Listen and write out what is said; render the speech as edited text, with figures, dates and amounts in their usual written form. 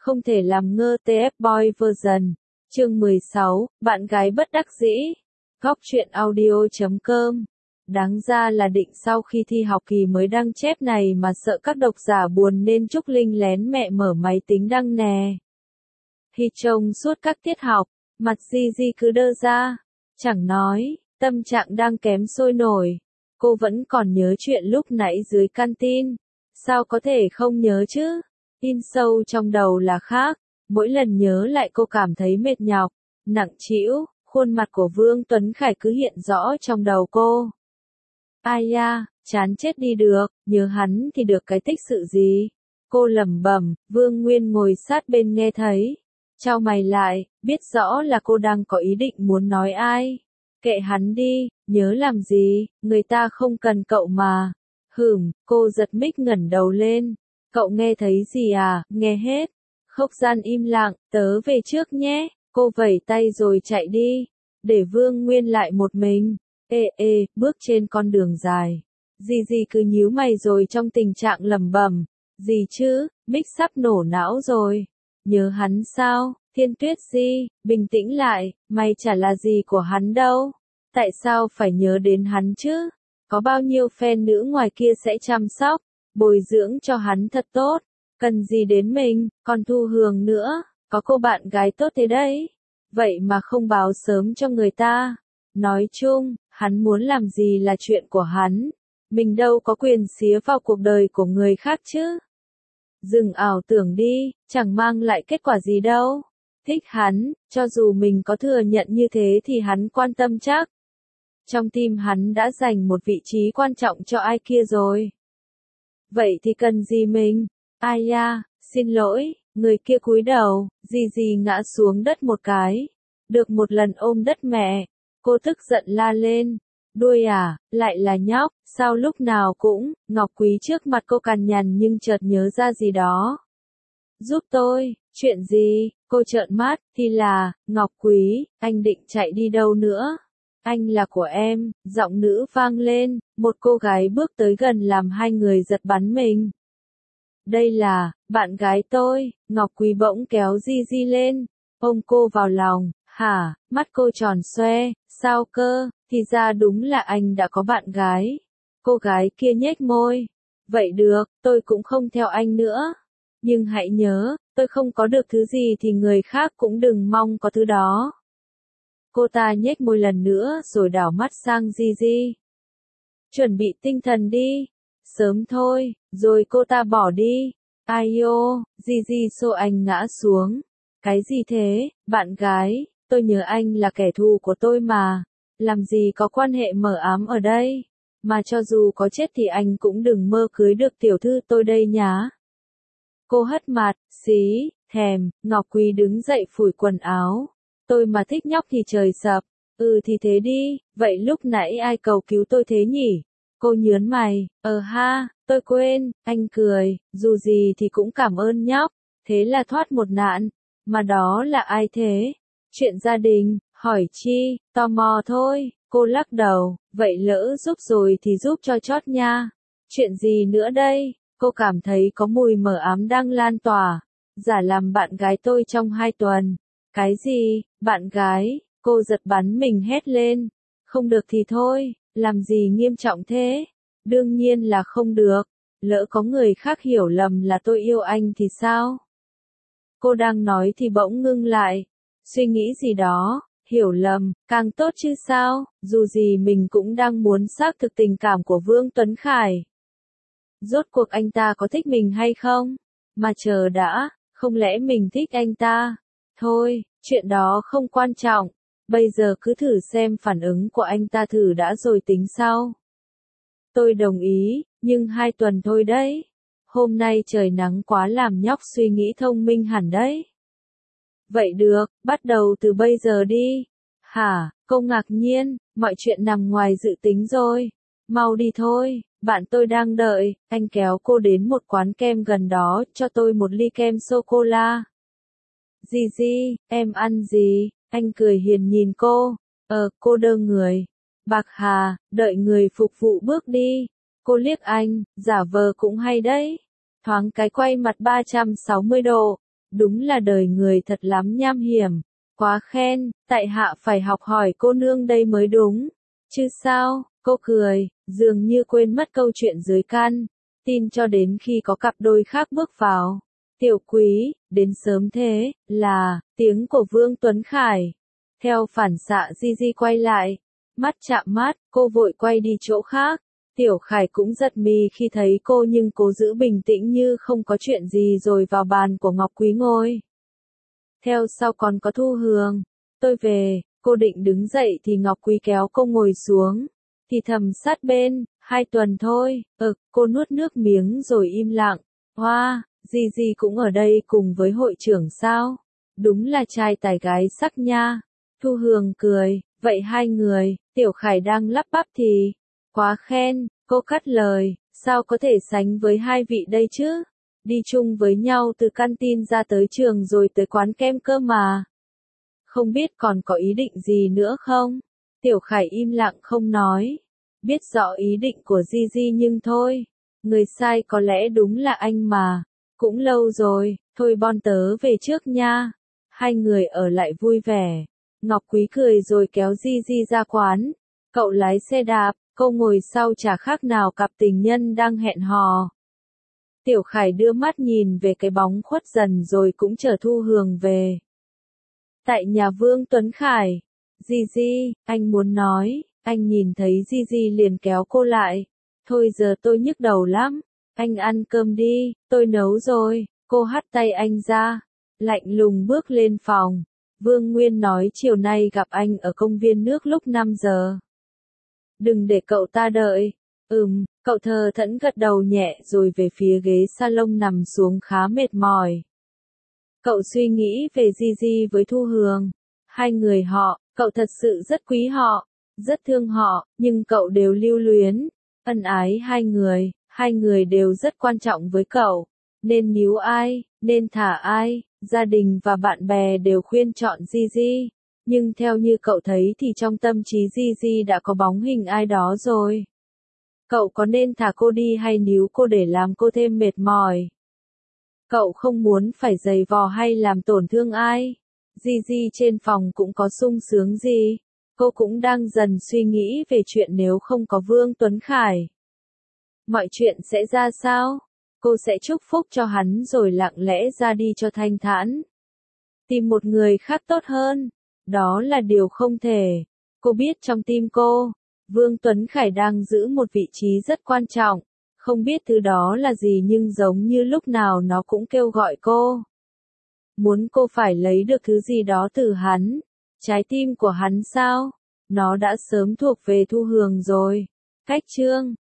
không thể làm ngơ TF Boy version. Chương 16, bạn gái bất đắc dĩ. Góc truyện audio.com. Đáng ra là định sau khi thi học kỳ mới đăng chép này mà sợ các độc giả buồn nên Trúc Linh lén mẹ mở máy tính đăng nè. Thì trông suốt các tiết học, mặt Gigi cứ đơ ra, chẳng nói, tâm trạng đang kém sôi nổi. Cô vẫn còn nhớ chuyện lúc nãy dưới canteen. Sao có thể không nhớ chứ? In sâu trong đầu là khác. Mỗi lần nhớ lại cô cảm thấy mệt nhọc, nặng trĩu, khuôn mặt của Vương Tuấn Khải cứ hiện rõ trong đầu cô. Ai da, chán chết đi được, nhớ hắn thì được cái tích sự gì? Cô lẩm bẩm, Vương Nguyên ngồi sát bên nghe thấy. Chau mày lại, biết rõ là cô đang có ý định muốn nói ai. Kệ hắn đi, nhớ làm gì, người ta không cần cậu mà. Cô giật mích ngẩng đầu lên. Cậu nghe thấy gì à, nghe hết. Không gian im lặng, tớ về trước nhé. Cô vẩy tay rồi chạy đi. Để Vương Nguyên lại một mình. Bước trên con đường dài. Gigi cứ nhíu mày rồi trong tình trạng lẩm bẩm. Gì chứ, Mích sắp nổ não rồi. Nhớ hắn sao, Thiên Tuyết Di, bình tĩnh lại, mày chả là gì của hắn đâu. Tại sao phải nhớ đến hắn chứ? Có bao nhiêu fan nữ ngoài kia sẽ chăm sóc, bồi dưỡng cho hắn thật tốt. Cần gì đến mình, còn Thu Hường nữa, có cô bạn gái tốt thế đấy. Vậy mà không báo sớm cho người ta. Nói chung, hắn muốn làm gì là chuyện của hắn. Mình đâu có quyền xía vào cuộc đời của người khác chứ. Dừng ảo tưởng đi, chẳng mang lại kết quả gì đâu. Thích hắn, cho dù mình có thừa nhận như thế thì hắn quan tâm chắc. Trong tim hắn đã dành một vị trí quan trọng cho ai kia rồi. Vậy thì cần gì mình? Ai da, xin lỗi, người kia cúi đầu, Gigi ngã xuống đất một cái. Được một lần ôm đất mẹ, cô tức giận la lên. Đuôi à, lại là nhóc, sao lúc nào cũng, Ngọc Quý trước mặt cô cằn nhằn nhưng chợt nhớ ra gì đó. Giúp tôi, chuyện gì, cô trợn mắt, thì là, Ngọc Quý, anh định chạy đi đâu nữa? Anh là của em, giọng nữ vang lên, một cô gái bước tới gần làm hai người giật bắn mình. Đây là, bạn gái tôi, Ngọc Quý bỗng kéo Gigi lên, ôm cô vào lòng, hả, mắt cô tròn xoe, sao cơ, thì ra đúng là anh đã có bạn gái. Cô gái kia nhếch môi, vậy được, tôi cũng không theo anh nữa. Nhưng hãy nhớ, tôi không có được thứ gì thì người khác cũng đừng mong có thứ đó. Cô ta nhếch môi lần nữa rồi đảo mắt sang Gigi. Chuẩn bị tinh thần đi. Sớm thôi, rồi cô ta bỏ đi. Ai ô, Gigi xô anh ngã xuống. Cái gì thế, bạn gái, tôi nhớ anh là kẻ thù của tôi mà. Làm gì có quan hệ mờ ám ở đây. Mà cho dù có chết thì anh cũng đừng mơ cưới được tiểu thư tôi đây nhá. Cô hất mặt, xí, thèm, Ngọc Quý đứng dậy phủi quần áo. Tôi mà thích nhóc thì trời sập. Thì thế đi, vậy lúc nãy ai cầu cứu tôi thế nhỉ? Cô nhớn mày, ha, tôi quên, anh cười, dù gì thì cũng cảm ơn nhóc, thế là thoát một nạn. Mà đó là ai thế? Chuyện gia đình, hỏi chi, tò mò thôi, cô lắc đầu, vậy lỡ giúp rồi thì giúp cho chót nha. Chuyện gì nữa đây? Cô cảm thấy có mùi mờ ám đang lan tỏa. Giả làm bạn gái tôi trong 2 tuần. Cái gì, bạn gái? Cô giật bắn mình hét lên. Không được thì thôi, làm gì nghiêm trọng thế? Đương nhiên là không được. Lỡ có người khác hiểu lầm là tôi yêu anh thì sao? Cô đang nói thì bỗng ngưng lại. Suy nghĩ gì đó, hiểu lầm, càng tốt chứ sao? Dù gì mình cũng đang muốn xác thực tình cảm của Vương Tuấn Khải. Rốt cuộc anh ta có thích mình hay không? Mà chờ đã, không lẽ mình thích anh ta? Thôi, chuyện đó không quan trọng. Bây giờ cứ thử xem phản ứng của anh ta thử đã rồi tính sau. Tôi đồng ý, nhưng 2 tuần thôi đấy. Hôm nay trời nắng quá làm nhóc suy nghĩ thông minh hẳn đấy. Vậy được, bắt đầu từ bây giờ đi. Hả, cô ngạc nhiên, mọi chuyện nằm ngoài dự tính rồi. Mau đi thôi, bạn tôi đang đợi. Anh kéo cô đến một quán kem gần đó, cho tôi một ly kem sô-cô-la. Gigi, em ăn gì? Anh cười hiền nhìn cô. Cô đơ người. Bạc Hà, đợi người phục vụ bước đi. Cô liếc anh, giả vờ cũng hay đấy. Thoáng cái quay mặt 360 độ. Đúng là đời người thật lắm nham hiểm. Quá khen, tại hạ phải học hỏi cô nương đây mới đúng. Chứ sao, cô cười, dường như quên mất câu chuyện dưới căn. Tin cho đến khi có cặp đôi khác bước vào. Tiểu quý, đến sớm thế, là, tiếng của Vương Tuấn Khải. Theo phản xạ Di quay lại. Mắt chạm mắt, cô vội quay đi chỗ khác. Tiểu Khải cũng giật mì khi thấy cô nhưng cố giữ bình tĩnh như không có chuyện gì rồi vào bàn của Ngọc Quý ngồi. Theo sau còn có Thu Hương. Tôi về, cô định đứng dậy thì Ngọc Quý kéo cô ngồi xuống. Thì thầm sát bên, 2 tuần thôi, cô nuốt nước miếng rồi im lặng. Hoa, Di cũng ở đây cùng với hội trưởng sao? Đúng là trai tài gái sắc nha. Thu Hương cười, vậy 2 người, Tiểu Khải đang lắp bắp thì. Quá khen, cô cắt lời, sao có thể sánh với 2 vị đây chứ? Đi chung với nhau từ canteen ra tới trường rồi tới quán kem cơ mà. Không biết còn có ý định gì nữa không? Tiểu Khải im lặng không nói. Biết rõ ý định của Di nhưng thôi. Người sai có lẽ đúng là anh mà. Cũng lâu rồi, thôi bon tớ về trước nha. 2 người ở lại vui vẻ. Ngọc Quý cười rồi kéo Di ra quán. Cậu lái xe đạp, cô ngồi sau chả khác nào cặp tình nhân đang hẹn hò. Tiểu Khải đưa mắt nhìn về cái bóng khuất dần rồi cũng chở Thu Hương về. Tại nhà Vương Tuấn Khải. Di, anh muốn nói, anh nhìn thấy Di liền kéo cô lại. Thôi giờ tôi nhức đầu lắm, anh ăn cơm đi, tôi nấu rồi, cô hắt tay anh ra. Lạnh lùng bước lên phòng. Vương Nguyên nói chiều nay gặp anh ở công viên nước lúc 5 giờ. Đừng để cậu ta đợi. Cậu thờ thẫn gật đầu nhẹ rồi về phía ghế salon nằm xuống khá mệt mỏi. Cậu suy nghĩ về Di với Thu Hương. 2 người họ, cậu thật sự rất quý họ, rất thương họ, nhưng cậu đều lưu luyến, ân ái 2 người đều rất quan trọng với cậu. Nên níu ai, nên thả ai, gia đình và bạn bè đều khuyên chọn Di. Nhưng theo như cậu thấy thì trong tâm trí Di đã có bóng hình ai đó rồi. Cậu có nên thả cô đi hay níu cô để làm cô thêm mệt mỏi? Cậu không muốn phải giày vò hay làm tổn thương ai. Di trên phòng cũng có sung sướng gì. Cô cũng đang dần suy nghĩ về chuyện nếu không có Vương Tuấn Khải. Mọi chuyện sẽ ra sao? Cô sẽ chúc phúc cho hắn rồi lặng lẽ ra đi cho thanh thản. Tìm một người khác tốt hơn. Đó là điều không thể. Cô biết trong tim cô, Vương Tuấn Khải đang giữ một vị trí rất quan trọng. Không biết thứ đó là gì nhưng giống như lúc nào nó cũng kêu gọi cô. Muốn cô phải lấy được thứ gì đó từ hắn. Trái tim của hắn sao? Nó đã sớm thuộc về Thu Hương rồi. Cách chương